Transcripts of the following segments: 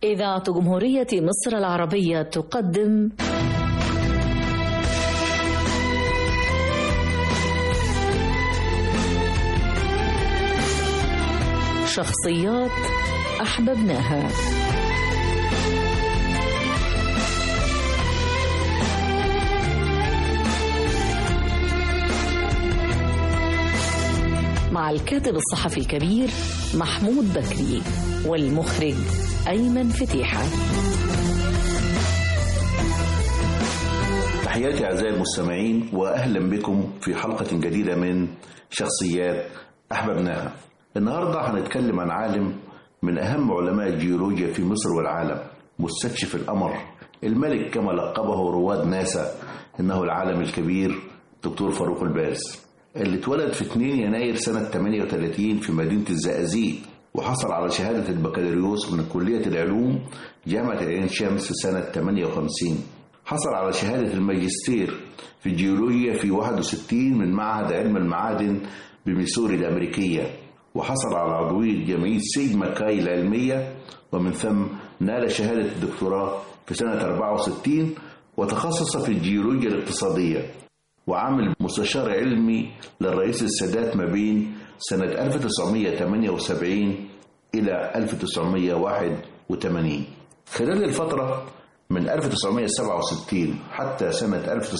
إذاعة جمهورية مصر العربية تقدم شخصيات أحببناها. مع الكاتب الصحفي الكبير محمود بكري والمخرج أيمن فتيحة. تحياتي أعزائي المستمعين وأهلا بكم في حلقة جديدة من شخصيات أحببناها. النهاردة هنتكلم عن عالم من أهم علماء الجيولوجيا في مصر والعالم، مستكشف القمر، الملك كما لقبه رواد ناسا، إنه العالم الكبير دكتور فاروق الباز، اللي اتولد في 2 يناير سنة 38 في مدينة الزقازيق، وحصل على شهادة البكالوريوس من كلية العلوم جامعة العين شمس سنة 58. حصل على شهادة الماجستير في الجيولوجيا في 61 من معهد علم المعادن بميسوري الأمريكية، وحصل على عضوية جمعية سيد ماكاي العلمية، ومن ثم نال شهادة الدكتوراه في سنة 64 وتخصص في الجيولوجيا الاقتصادية، وعمل مستشار علمي للرئيس السادات ما بين سنة 1978 إلى 1981. خلال الفترة من 1967 حتى سنة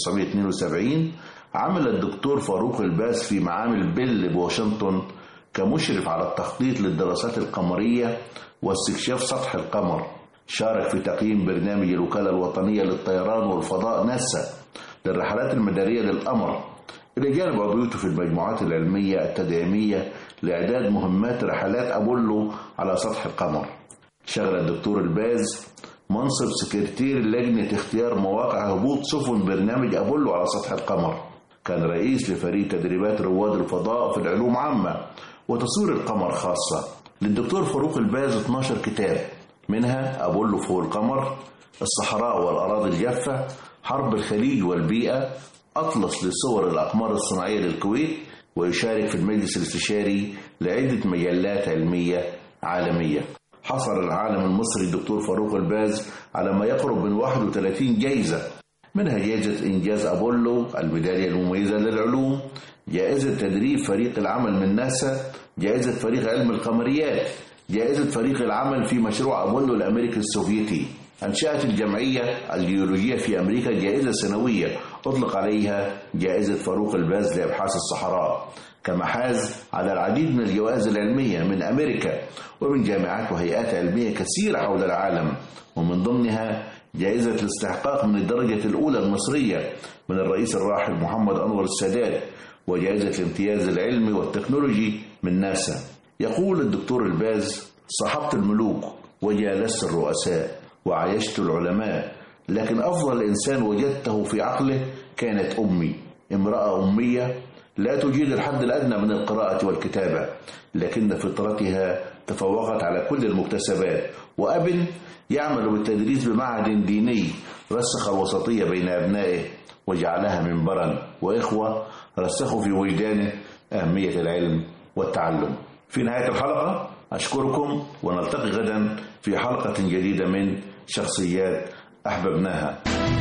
1972 عمل الدكتور فاروق الباز في معامل بيل بواشنطن كمشرف على التخطيط للدراسات القمرية واستكشاف سطح القمر. شارك في تقييم برنامج الوكالة الوطنية للطيران والفضاء ناسا للرحلات المدارية للقمر، إلى جانب عضويته في المجموعات العلمية التدعيمية لإعداد مهمات رحلات أبولو على سطح القمر. شغل الدكتور الباز منصب سكرتير لجنة اختيار مواقع هبوط سفن برنامج أبولو على سطح القمر. كان رئيس لفريق تدريبات رواد الفضاء في العلوم عامة وتصوير القمر خاصة. للدكتور فاروق الباز 12 كتاب، منها أبولو فوق القمر، الصحراء والأراضي الجافة، حرب الخليج والبيئة، أطلس لصور الأقمار الصناعية للكويت، ويشارك في المجلس الاستشاري لعدة مجلات علمية عالمية. حصل العالم المصري الدكتور فاروق الباز على ما يقرب من 31 جائزة، منها جائزة إنجاز أبولو، الميدالية المميزة للعلوم، جائزة تدريب فريق العمل من ناسا، جائزة فريق علم القمريات، جائزة فريق العمل في مشروع أبولو الأمريكي السوفيتي. أنشأت الجمعية الجيولوجية في أمريكا جائزة سنوية أطلق عليها جائزة فاروق الباز لأبحاث الصحراء، كما حاز على العديد من الجوائز العلمية من أمريكا ومن جامعات وهيئات علمية كثيرة حول العالم، ومن ضمنها جائزة الاستحقاق من الدرجة الأولى المصرية من الرئيس الراحل محمد أنور السادات، وجائزة الامتياز العلمي والتكنولوجي من ناسا. يقول الدكتور الباز: صاحبت الملوك وجالست الرؤساء وعايشت العلماء، لكن أفضل إنسان وجدته في عقله كانت أمي، امرأة أمية لا تجيد الحد الأدنى من القراءة والكتابة، لكن فطرتها تفوقت على كل المكتسبات، وأب يعمل بالتدريس بمعهد ديني رسخ الوسطية بين أبنائه وجعلها منبرا، وإخوة رسخوا في وجدانه أهمية العلم والتعلم. في نهاية الحلقة أشكركم، ونلتقي غدا في حلقة جديدة من شخصيات أحببناها.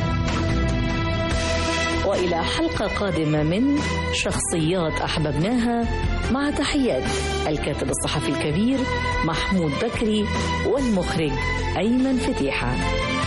وإلى حلقة قادمة من شخصيات أحببناها، مع تحيات الكاتب الصحفي الكبير محمود بكري والمخرج أيمن فتيحة.